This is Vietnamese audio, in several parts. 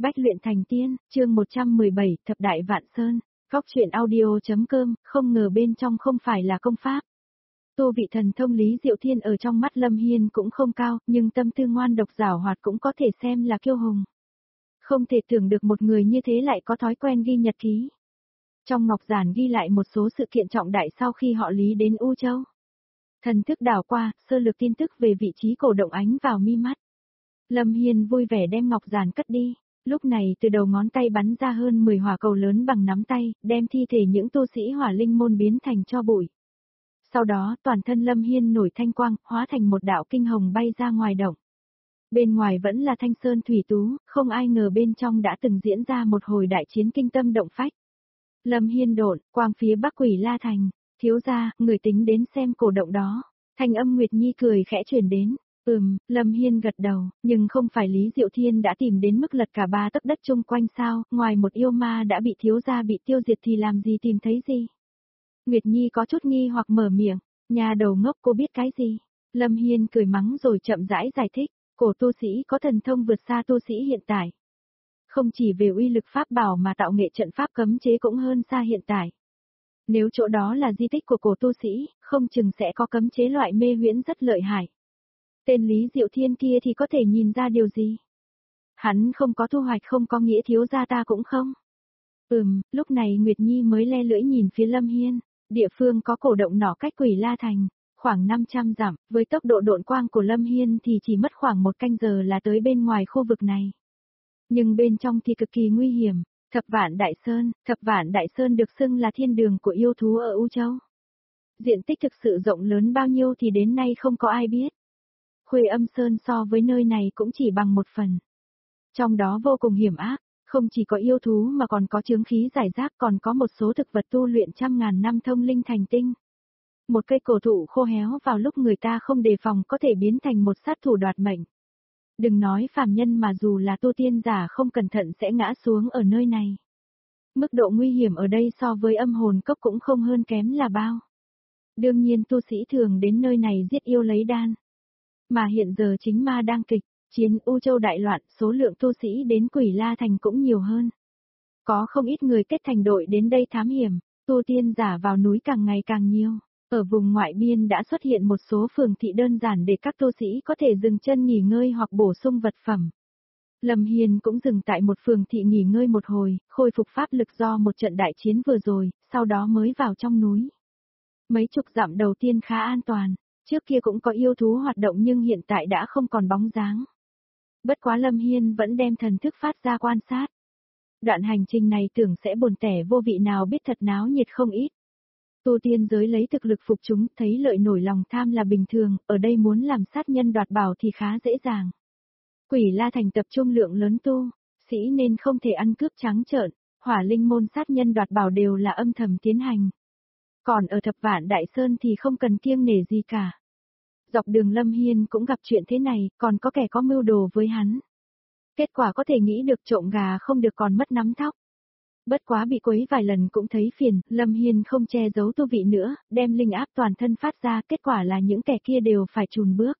Bách luyện thành tiên, chương 117, Thập Đại Vạn Sơn, Góc truyện audio.com, không ngờ bên trong không phải là công pháp. Tu vị thần thông Lý Diệu Thiên ở trong mắt Lâm Hiên cũng không cao, nhưng tâm tư ngoan độc giảo hoạt cũng có thể xem là kiêu hùng. Không thể tưởng được một người như thế lại có thói quen ghi nhật ký. Trong ngọc giản ghi lại một số sự kiện trọng đại sau khi họ Lý đến U Châu. Thần thức đảo qua, sơ lược tin tức về vị trí cổ động ánh vào mi mắt. Lâm Hiên vui vẻ đem ngọc giản cất đi. Lúc này từ đầu ngón tay bắn ra hơn 10 hỏa cầu lớn bằng nắm tay, đem thi thể những tu sĩ hỏa linh môn biến thành tro bụi. Sau đó toàn thân Lâm Hiên nổi thanh quang, hóa thành một đạo kinh hồng bay ra ngoài động. Bên ngoài vẫn là thanh sơn thủy tú, không ai ngờ bên trong đã từng diễn ra một hồi đại chiến kinh tâm động phách. Lâm Hiên độn, quang phía bắc Quỷ La Thành, thiếu gia, người tính đến xem cổ động đó. Thanh âm Nguyệt Nhi cười khẽ truyền đến. Lâm Hiên gật đầu, nhưng không phải Lý Diệu Thiên đã tìm đến mức lật cả 3 tấc đất chung quanh sao, ngoài một yêu ma đã bị thiếu gia bị tiêu diệt thì làm gì tìm thấy gì. Nguyệt Nhi có chút nghi hoặc mở miệng, nhà đầu ngốc cô biết cái gì. Lâm Hiên cười mắng rồi chậm rãi giải thích, cổ tu sĩ có thần thông vượt xa tu sĩ hiện tại. Không chỉ về uy lực pháp bảo mà tạo nghệ trận pháp cấm chế cũng hơn xa hiện tại. Nếu chỗ đó là di tích của cổ tu sĩ, không chừng sẽ có cấm chế loại mê huyễn rất lợi hại. Tên Lý Diệu Thiên kia thì có thể nhìn ra điều gì? Hắn không có thu hoạch không có nghĩa thiếu gia ta cũng không. Lúc này Nguyệt Nhi mới le lưỡi nhìn phía Lâm Hiên, địa phương có cổ động nỏ cách Quỷ La Thành, khoảng 500 dặm, với tốc độ độn quang của Lâm Hiên thì chỉ mất khoảng 1 canh giờ là tới bên ngoài khu vực này. Nhưng bên trong thì cực kỳ nguy hiểm, Thập Vạn Đại Sơn được xưng là thiên đường của yêu thú ở U Châu. Diện tích thực sự rộng lớn bao nhiêu thì đến nay không có ai biết. Khuê Âm Sơn so với nơi này cũng chỉ bằng 1 phần. Trong đó vô cùng hiểm ác, không chỉ có yêu thú mà còn có chướng khí giải rác, còn có một số thực vật tu luyện trăm ngàn năm thông linh thành tinh. Một cây cổ thụ khô héo vào lúc người ta không đề phòng có thể biến thành một sát thủ đoạt mệnh. Đừng nói phàm nhân mà dù là tu tiên giả không cẩn thận sẽ ngã xuống ở nơi này. Mức độ nguy hiểm ở đây so với âm hồn cốc cũng không hơn kém là bao. Đương nhiên tu sĩ thường đến nơi này giết yêu lấy đan. Mà hiện giờ chính ma đang kịch, chiến U Châu đại loạn, số lượng tu sĩ đến Quỷ La Thành cũng nhiều hơn. Có không ít người kết thành đội đến đây thám hiểm, tu tiên giả vào núi càng ngày càng nhiều. Ở vùng ngoại biên đã xuất hiện một số phường thị đơn giản để các tu sĩ có thể dừng chân nghỉ ngơi hoặc bổ sung vật phẩm. Lâm Hiên cũng dừng tại một phường thị nghỉ ngơi một hồi, khôi phục pháp lực do một trận đại chiến vừa rồi, sau đó mới vào trong núi. Mấy chục dặm đầu tiên khá an toàn. Trước kia cũng có yêu thú hoạt động nhưng hiện tại đã không còn bóng dáng. Bất quá Lâm Hiên vẫn đem thần thức phát ra quan sát. Đoạn hành trình này tưởng sẽ buồn tẻ vô vị nào biết thật náo nhiệt không ít. Tu tiên giới lấy thực lực phục chúng, thấy lợi nổi lòng tham là bình thường, ở đây muốn làm sát nhân đoạt bảo thì khá dễ dàng. Quỷ La Thành tập trung lượng lớn tu sĩ nên không thể ăn cướp trắng trợn, hỏa linh môn sát nhân đoạt bảo đều là âm thầm tiến hành. Còn ở Thập Vạn Đại Sơn thì không cần kiêng nể gì cả. Dọc đường Lâm Hiên cũng gặp chuyện thế này, còn có kẻ có mưu đồ với hắn. Kết quả có thể nghĩ được trộm gà không được còn mất nắm thóc. Bất quá bị quấy vài lần cũng thấy phiền, Lâm Hiên không che giấu tu vị nữa, đem linh áp toàn thân phát ra, kết quả là những kẻ kia đều phải chùn bước.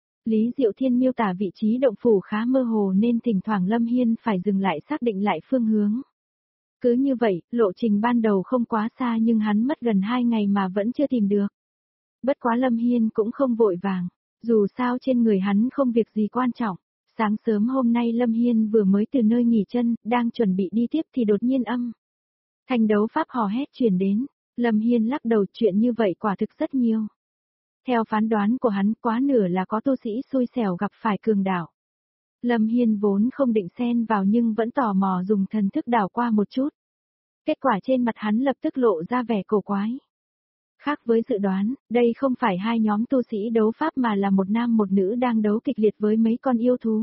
Lý Diệu Thiên miêu tả vị trí động phủ khá mơ hồ nên thỉnh thoảng Lâm Hiên phải dừng lại xác định lại phương hướng. Cứ như vậy, lộ trình ban đầu không quá xa nhưng hắn mất gần 2 ngày mà vẫn chưa tìm được. Bất quá Lâm Hiên cũng không vội vàng, dù sao trên người hắn không việc gì quan trọng. Sáng sớm hôm nay Lâm Hiên vừa mới từ nơi nghỉ chân, đang chuẩn bị đi tiếp thì đột nhiên thanh đấu pháp hò hét truyền đến. Lâm Hiên lắc đầu, chuyện như vậy quả thực rất nhiều. Theo phán đoán của hắn, quá nửa là có tu sĩ xui xẻo gặp phải cường đảo. Lâm Hiên vốn không định xen vào nhưng vẫn tò mò dùng thần thức đảo qua một chút. Kết quả trên mặt hắn lập tức lộ ra vẻ cổ quái. Khác với dự đoán, đây không phải 2 nhóm tu sĩ đấu pháp mà là một nam một nữ đang đấu kịch liệt với mấy con yêu thú.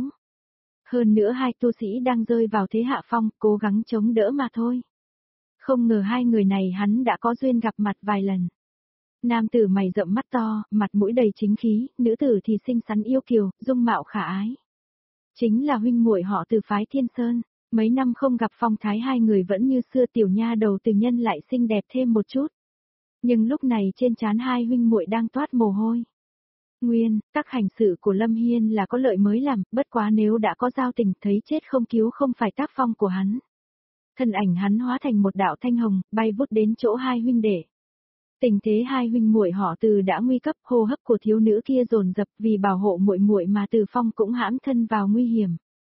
Hơn nữa 2 tu sĩ đang rơi vào thế hạ phong, cố gắng chống đỡ mà thôi. Không ngờ 2 người này hắn đã có duyên gặp mặt vài lần. Nam tử mày rậm mắt to, mặt mũi đầy chính khí, nữ tử thì xinh xắn yêu kiều, dung mạo khả ái. Chính là huynh muội họ từ phái Thiên Sơn, mấy năm không gặp phong thái 2 người vẫn như xưa, tiểu nha đầu từ nhân lại xinh đẹp thêm một chút. Nhưng lúc này trên trán 2 huynh muội đang toát mồ hôi. Nguyên, tắc hành sự của Lâm Hiên là có lợi mới làm, bất quá nếu đã có giao tình thấy chết không cứu không phải tác phong của hắn. Thân ảnh hắn hóa thành một đạo thanh hồng, bay vút đến chỗ hai huynh đệ. Tình thế hai huynh muội họ Từ đã nguy cấp, hô hấp của thiếu nữ kia dồn dập vì bảo hộ muội muội mà Từ Phong cũng hãm thân vào nguy hiểm.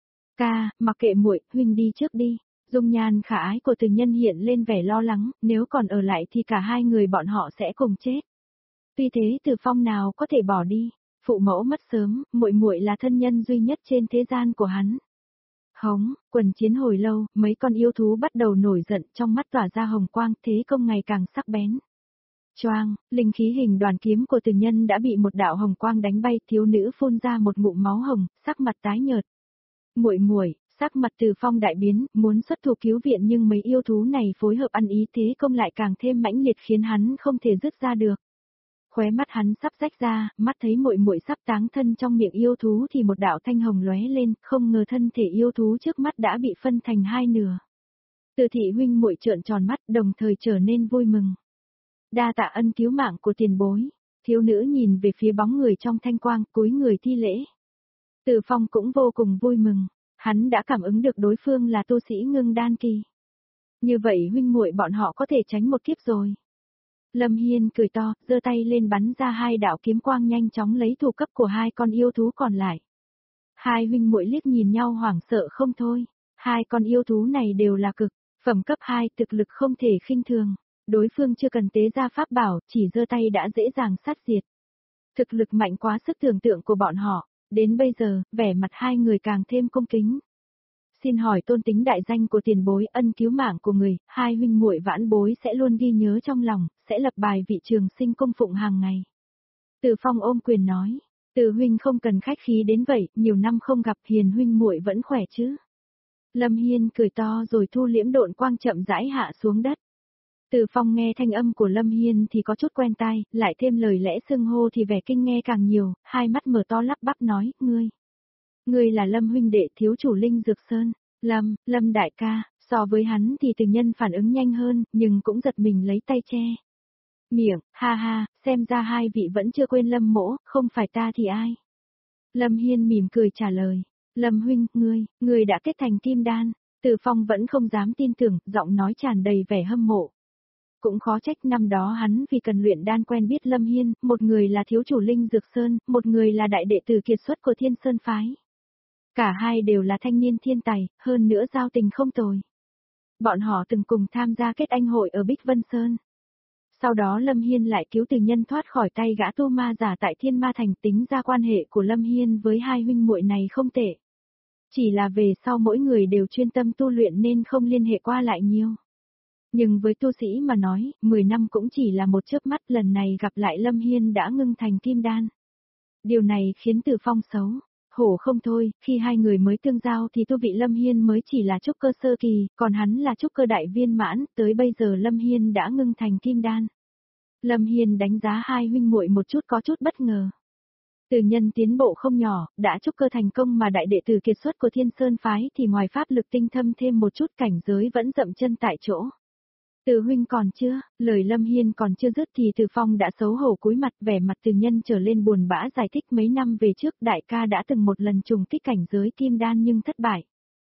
Ca, mặc kệ muội, huynh đi trước đi. Dung nhan khả ái của Từ Nhân hiện lên vẻ lo lắng, nếu còn ở lại thì cả hai người bọn họ sẽ cùng chết. Tuy thế Từ Phong nào có thể bỏ đi, phụ mẫu mất sớm, muội muội là thân nhân duy nhất trên thế gian của hắn. Hống, quần chiến hồi lâu, mấy con yêu thú bắt đầu nổi giận, trong mắt tỏa ra hồng quang, thế công ngày càng sắc bén. Choang, linh khí hình đoàn kiếm của Từ Nhân đã bị một đạo hồng quang đánh bay, thiếu nữ phun ra một ngụm máu hồng, sắc mặt tái nhợt. Muội muội, sắc mặt Từ Phong đại biến, muốn xuất thủ cứu viện nhưng mấy yêu thú này phối hợp ăn ý, thế công lại càng thêm mãnh liệt khiến hắn không thể dứt ra được. Khóe mắt hắn sắp rách ra, mắt thấy muội muội sắp táng thân trong miệng yêu thú thì một đạo thanh hồng lóe lên, không ngờ thân thể yêu thú trước mắt đã bị phân thành hai nửa. Từ thị huynh muội trợn tròn mắt, đồng thời trở nên vui mừng. Đa tạ ân cứu mạng của tiền bối. Thiếu nữ nhìn về phía bóng người trong thanh quang, cúi người thi lễ. Từ Phong cũng vô cùng vui mừng, hắn đã cảm ứng được đối phương là tu sĩ ngưng đan kỳ. Như vậy huynh muội bọn họ có thể tránh một kiếp rồi. Lâm Hiên cười to, giơ tay lên bắn ra hai đạo kiếm quang nhanh chóng lấy thủ cấp của hai con yêu thú còn lại. Hai huynh muội liếc nhìn nhau hoảng sợ không thôi. Hai con yêu thú này đều là cực phẩm cấp 2, thực lực không thể khinh thường. Đối phương chưa cần tế ra pháp bảo, chỉ giơ tay đã dễ dàng sát diệt. Thực lực mạnh quá sức tưởng tượng của bọn họ, đến bây giờ, vẻ mặt hai người càng thêm cung kính. Xin hỏi tôn tính đại danh của tiền bối, ân cứu mạng của người, hai huynh muội vãn bối sẽ luôn ghi nhớ trong lòng, sẽ lập bài vị trường sinh cung phụng hàng ngày. Từ Phong ôm quyền nói, Từ huynh không cần khách khí đến vậy, nhiều năm không gặp, hiền huynh muội vẫn khỏe chứ. Lâm Hiên cười to rồi thu liễm độn quang chậm rãi hạ xuống đất. Từ Phong nghe thanh âm của Lâm Hiên thì có chút quen tai, lại thêm lời lẽ xưng hô thì vẻ kinh nghe càng nhiều, hai mắt mở to lắp bắp nói, ngươi là Lâm huynh đệ thiếu chủ Linh Dược Sơn. Lâm đại ca, so với hắn thì Từ Nhân phản ứng nhanh hơn, nhưng cũng giật mình lấy tay che miệng, ha ha, xem ra hai vị vẫn chưa quên Lâm mỗ, không phải ta thì ai. Lâm Hiên mỉm cười trả lời, Lâm huynh, ngươi đã kết thành kim đan. Từ Phong vẫn không dám tin tưởng, giọng nói tràn đầy vẻ hâm mộ. Cũng khó trách năm đó hắn vì cần luyện đan quen biết Lâm Hiên, một người là thiếu chủ Linh Dược Sơn, một người là đại đệ tử kiệt xuất của Thiên Sơn Phái. Cả hai đều là thanh niên thiên tài, hơn nữa giao tình không tồi. Bọn họ từng cùng tham gia kết anh hội ở Bích Vân Sơn. Sau đó Lâm Hiên lại cứu Từ Nhân thoát khỏi tay gã tu ma giả tại Thiên Ma Thành, tính ra quan hệ của Lâm Hiên với hai huynh muội này không tệ. Chỉ là về sau mỗi người đều chuyên tâm tu luyện nên không liên hệ qua lại nhiều. Nhưng với tu sĩ mà nói, 10 năm cũng chỉ là một chớp mắt, lần này gặp lại Lâm Hiên đã ngưng thành kim đan. Điều này khiến Từ Phong xấu hổ không thôi, khi hai người mới tương giao thì tu vị Lâm Hiên mới chỉ là trúc cơ sơ kỳ, còn hắn là trúc cơ đại viên mãn, tới bây giờ Lâm Hiên đã ngưng thành kim đan. Lâm Hiên đánh giá hai huynh muội một chút có chút bất ngờ. Từ Nhân tiến bộ không nhỏ, đã trúc cơ thành công mà đại đệ tử kiệt xuất của Thiên Sơn Phái thì ngoài pháp lực tinh thâm thêm một chút cảnh giới vẫn dậm chân tại chỗ. Từ huynh còn chưa, lời Lâm Hiên còn chưa dứt thì Từ Phong đã xấu hổ cúi mặt, vẻ mặt Từ Nhân trở lên buồn bã giải thích mấy năm về trước đại ca đã từng một lần trùng kích cảnh giới kim đan nhưng thất bại.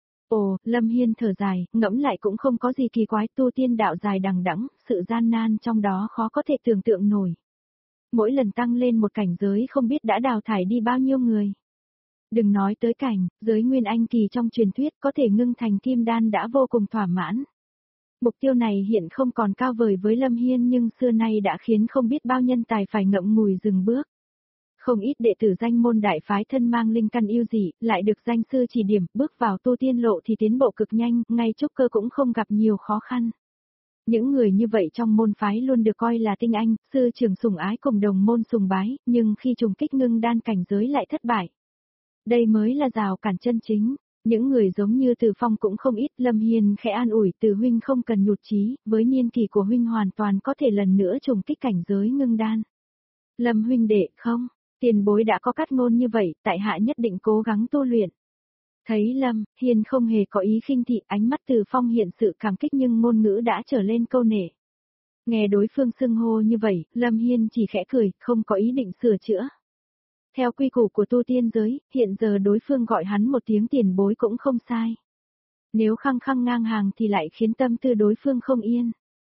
Ồ, Lâm Hiên thở dài, ngẫm lại cũng không có gì kỳ quái, tu tiên đạo dài đằng đẵng, sự gian nan trong đó khó có thể tưởng tượng nổi. Mỗi lần tăng lên một cảnh giới không biết đã đào thải đi bao nhiêu người. Đừng nói tới cảnh, giới nguyên anh kỳ trong truyền thuyết có thể ngưng thành kim đan đã vô cùng thỏa mãn. Mục tiêu này hiện không còn cao vời với Lâm Hiên nhưng xưa nay đã khiến không biết bao nhân tài phải ngậm ngùi dừng bước. Không ít đệ tử danh môn đại phái thân mang linh căn yêu dị, lại được danh sư chỉ điểm, bước vào tu tiên lộ thì tiến bộ cực nhanh, ngay trúc cơ cũng không gặp nhiều khó khăn. Những người như vậy trong môn phái luôn được coi là tinh anh, sư trưởng sủng ái cùng đồng môn sùng bái, nhưng khi trùng kích ngưng đan cảnh giới lại thất bại. Đây mới là rào cản chân chính. Những người giống như Từ Phong cũng không ít, Lâm Hiên khẽ an ủi, Từ huynh không cần nhụt chí, với niên kỳ của huynh hoàn toàn có thể lần nữa trùng kích cảnh giới ngưng đan. Lâm huynh đệ, không, tiền bối đã có cát ngôn như vậy, tại hạ nhất định cố gắng tu luyện. Thấy Lâm Hiên không hề có ý khinh thị, ánh mắt Từ Phong hiện sự cảm kích nhưng ngôn ngữ đã trở lên câu nể. Nghe đối phương xưng hô như vậy, Lâm Hiên chỉ khẽ cười, không có ý định sửa chữa. Theo quy củ của tu tiên giới, hiện giờ đối phương gọi hắn một tiếng tiền bối cũng không sai. Nếu khăng khăng ngang hàng thì lại khiến tâm tư đối phương không yên.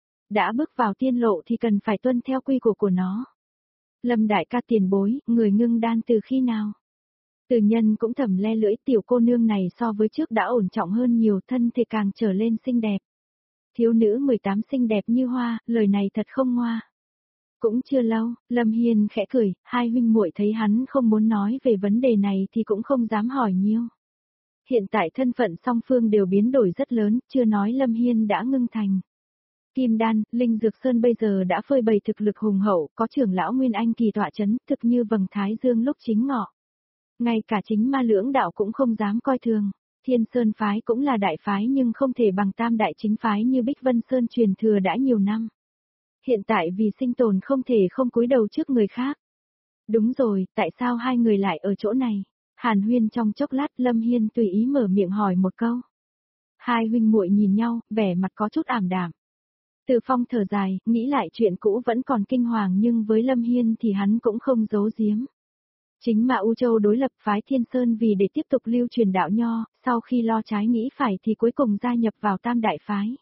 Đã bước vào tiên lộ thì cần phải tuân theo quy củ của nó. Lâm đại ca tiền bối, người ngưng đan từ khi nào? Từ nhân cũng thầm le lưỡi, tiểu cô nương này so với trước đã ổn trọng hơn nhiều, thân thể càng trở lên xinh đẹp. Thiếu nữ 18 xinh đẹp như hoa, lời này thật không ngoa. Cũng chưa lâu, Lâm Hiên khẽ cười, hai huynh muội thấy hắn không muốn nói về vấn đề này thì cũng không dám hỏi nhiều. Hiện tại thân phận song phương đều biến đổi rất lớn, chưa nói Lâm Hiên đã ngưng thành Kim Đan, Linh Dược Sơn bây giờ đã phơi bày thực lực hùng hậu, có trưởng lão Nguyên Anh kỳ tọa chấn, thực như vầng thái dương lúc chính ngọ. Ngay cả chính ma lưỡng đạo cũng không dám coi thường. Thiên Sơn phái cũng là đại phái nhưng không thể bằng tam đại chính phái như Bích Vân Sơn truyền thừa đã nhiều năm. Hiện tại vì sinh tồn không thể không cúi đầu trước người khác. Đúng rồi, tại sao hai người lại ở chỗ này? Hàn huyên trong chốc lát, Lâm Hiên tùy ý mở miệng hỏi một câu. Hai huynh muội nhìn nhau, vẻ mặt có chút ảm đạm. Từ Phong thở dài, nghĩ lại chuyện cũ vẫn còn kinh hoàng nhưng với Lâm Hiên thì hắn cũng không giấu giếm. Chính mà U Châu đối lập phái Thiên Sơn vì để tiếp tục lưu truyền đạo nho, sau khi lo trái nghĩ phải thì cuối cùng gia nhập vào tam đại phái.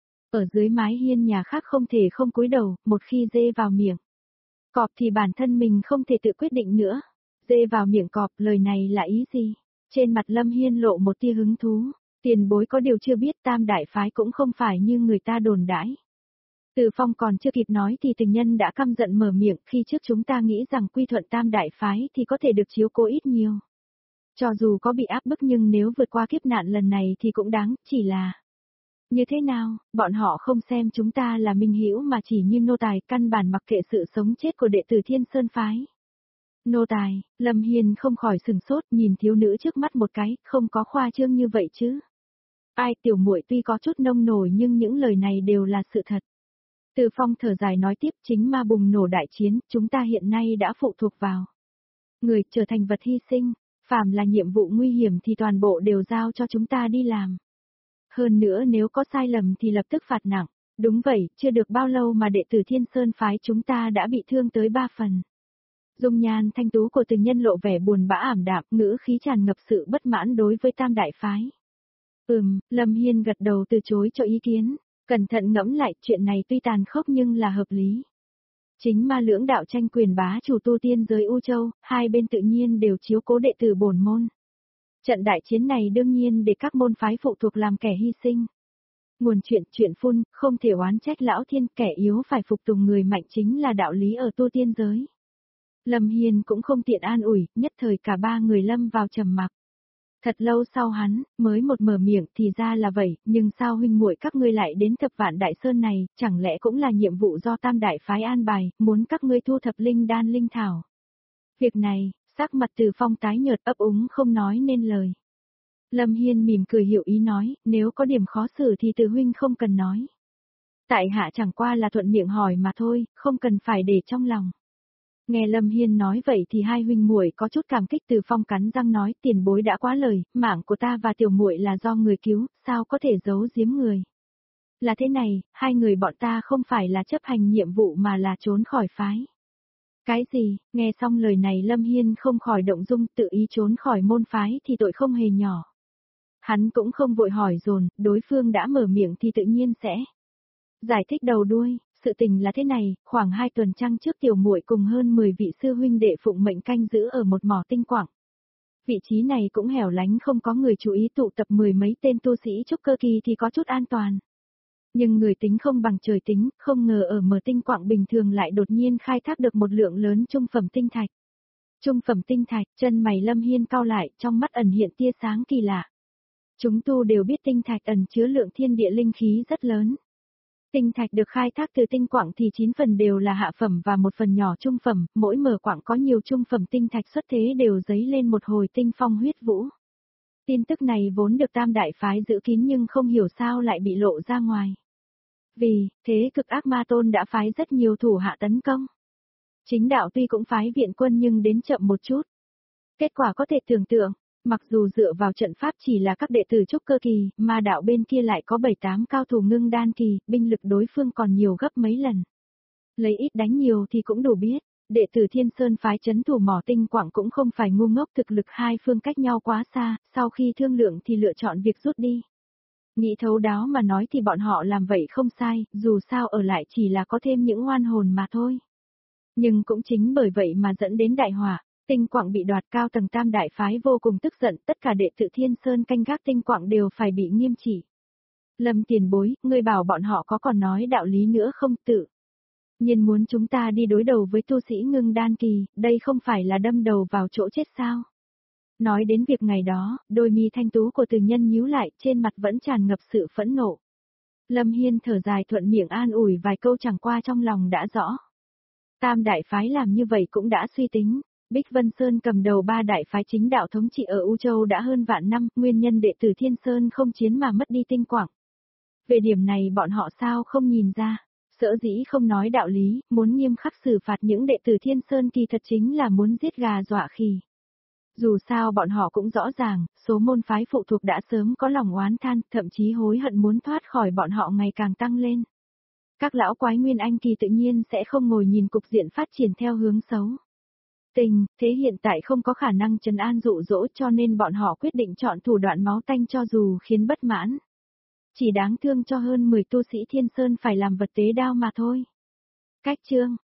Ở dưới mái hiên nhà khác không thể không cúi đầu, một khi dê vào miệng cọp thì bản thân mình không thể tự quyết định nữa. Dê vào miệng cọp, lời này là ý gì? Trên mặt Lâm Hiên lộ một tia hứng thú, tiền bối có điều chưa biết tam đại phái cũng không phải như người ta đồn đãi. Từ Phong còn chưa kịp nói thì tình nhân đã căm giận mở miệng, khi trước chúng ta nghĩ rằng quy thuận tam đại phái thì có thể được chiếu cố ít nhiều. Cho dù có bị áp bức nhưng nếu vượt qua kiếp nạn lần này thì cũng đáng, chỉ là... Như thế nào, bọn họ không xem chúng ta là minh hữu mà chỉ như nô tài, căn bản mặc kệ sự sống chết của đệ tử Thiên Sơn phái. Nô tài, Lâm Hiên không khỏi sừng sốt nhìn thiếu nữ trước mắt một cái, không có khoa trương như vậy chứ. Ai, tiểu muội tuy có chút nông nổi nhưng những lời này đều là sự thật. Từ Phong thở dài nói tiếp, chính ma bùng nổ đại chiến, chúng ta hiện nay đã phụ thuộc vào người trở thành vật hy sinh, phàm là nhiệm vụ nguy hiểm thì toàn bộ đều giao cho chúng ta đi làm. Hơn nữa nếu có sai lầm thì lập tức phạt nặng. Đúng vậy, chưa được bao lâu mà đệ tử Thiên Sơn phái chúng ta đã bị thương tới 3 phần. Dung nhan thanh tú của từng nhân lộ vẻ buồn bã ảm đạm, ngữ khí tràn ngập sự bất mãn đối với tam đại phái. Lâm Hiên gật đầu từ chối cho ý kiến. Cẩn thận ngẫm lại, chuyện này tuy tàn khốc nhưng là hợp lý. Chính ma lưỡng đạo tranh quyền bá chủ tu tiên giới U Châu, hai bên tự nhiên đều chiếu cố đệ tử bổn môn. Trận đại chiến này đương nhiên để các môn phái phụ thuộc làm kẻ hy sinh. Nguồn chuyện phun, không thể oán trách lão thiên, kẻ yếu phải phục tùng người mạnh chính là đạo lý ở tu tiên giới. Lâm Hiên cũng không tiện an ủi, nhất thời cả ba người lâm vào trầm mặc. Thật lâu sau hắn, mới một mở miệng thì ra là vậy, nhưng sao huynh muội các ngươi lại đến Thập Vạn Đại Sơn này, chẳng lẽ cũng là nhiệm vụ do tam đại phái an bài, muốn các ngươi thu thập linh đan linh thảo. Việc này, sắc mặt Từ Phong tái nhợt ấp úng không nói nên lời. Lâm Hiên mỉm cười hiểu ý nói, nếu có điểm khó xử thì Từ huynh không cần nói. Tại hạ chẳng qua là thuận miệng hỏi mà thôi, không cần phải để trong lòng. Nghe Lâm Hiên nói vậy thì hai huynh muội có chút cảm kích. Từ Phong cắn răng nói, tiền bối đã quá lời, mạng của ta và tiểu muội là do người cứu, sao có thể giấu giếm người. Là thế này, hai người bọn ta không phải là chấp hành nhiệm vụ mà là trốn khỏi phái. Cái gì, nghe xong lời này Lâm Hiên không khỏi động dung, tự ý trốn khỏi môn phái thì tội không hề nhỏ. Hắn cũng không vội hỏi dồn, đối phương đã mở miệng thì tự nhiên sẽ giải thích đầu đuôi. Sự tình là thế này, khoảng 2 tuần trăng trước tiểu muội cùng hơn 10 vị sư huynh đệ phụng mệnh canh giữ ở một mỏ tinh quặng. Vị trí này cũng hẻo lánh không có người chú ý, tụ tập 10 mấy tên tu sĩ trúc cơ kỳ thì có chút an toàn. Nhưng người tính không bằng trời tính, không ngờ ở mở tinh quặng bình thường lại đột nhiên khai thác được một lượng lớn trung phẩm tinh thạch. Trung phẩm tinh thạch, chân mày Lâm Hiên cau lại, trong mắt ẩn hiện tia sáng kỳ lạ. Chúng tu đều biết tinh thạch ẩn chứa lượng thiên địa linh khí rất lớn. Tinh thạch được khai thác từ tinh quặng thì 9 phần đều là hạ phẩm và một phần nhỏ trung phẩm, mỗi mở quặng có nhiều trung phẩm tinh thạch xuất thế đều dấy lên một hồi tinh phong huyết vũ. Tin tức này vốn được tam đại phái giữ kín nhưng không hiểu sao lại bị lộ ra ngoài. Vì thế cực ác ma tôn đã phái rất nhiều thủ hạ tấn công. Chính đạo tuy cũng phái viện quân nhưng đến chậm một chút. Kết quả có thể tưởng tượng. Mặc dù dựa vào trận pháp chỉ là các đệ tử trúc cơ kỳ, mà đạo bên kia lại có 7-8 cao thủ ngưng đan kỳ, binh lực đối phương còn nhiều gấp mấy lần. Lấy ít đánh nhiều thì cũng đủ biết, Đệ tử Thiên Sơn phái trấn thủ mỏ tinh quặng cũng không phải ngu ngốc, thực lực hai phương cách nhau quá xa, sau khi thương lượng thì lựa chọn việc rút đi. Nghĩ thấu đáo mà nói thì bọn họ làm vậy không sai, dù sao ở lại chỉ là có thêm những oan hồn mà thôi. Nhưng cũng chính bởi vậy mà dẫn đến đại hỏa, tinh quặng bị đoạt, cao tầng Tam đại phái vô cùng tức giận, tất cả đệ tử Thiên Sơn canh gác tinh quặng đều phải bị nghiêm trị. Lâm tiền bối, ngươi bảo bọn họ có còn nói đạo lý nữa không? Tự nhiên muốn chúng ta đi đối đầu với tu sĩ ngưng đan kỳ, đây không phải là đâm đầu vào chỗ chết sao? Nói đến việc ngày đó, đôi mi thanh tú của Từ Nhân nhíu lại, trên mặt vẫn tràn ngập sự phẫn nộ. Lâm Hiên thở dài thuận miệng an ủi vài câu, chẳng qua trong lòng đã rõ. Tam đại phái làm như vậy cũng đã suy tính. Bích Vân Sơn cầm đầu ba đại phái chính đạo thống trị ở U Châu đã hơn vạn năm, nguyên nhân đệ tử Thiên Sơn không chiến mà mất đi tinh quặng. Về điểm này bọn họ sao không nhìn ra, sở dĩ không nói đạo lý, muốn nghiêm khắc xử phạt những đệ tử Thiên Sơn kỳ thật chính là muốn giết gà dọa khỉ. Dù sao bọn họ cũng rõ ràng, số môn phái phụ thuộc đã sớm có lòng oán than, thậm chí hối hận muốn thoát khỏi bọn họ ngày càng tăng lên. Các lão quái nguyên anh kỳ tự nhiên sẽ không ngồi nhìn cục diện phát triển theo hướng xấu. Thế hiện tại không có khả năng trấn an dụ dỗ, cho nên bọn họ quyết định chọn thủ đoạn máu tanh cho dù khiến bất mãn. Chỉ đáng thương cho hơn 10 tu sĩ Thiên Sơn phải làm vật tế đao mà thôi. Cách chương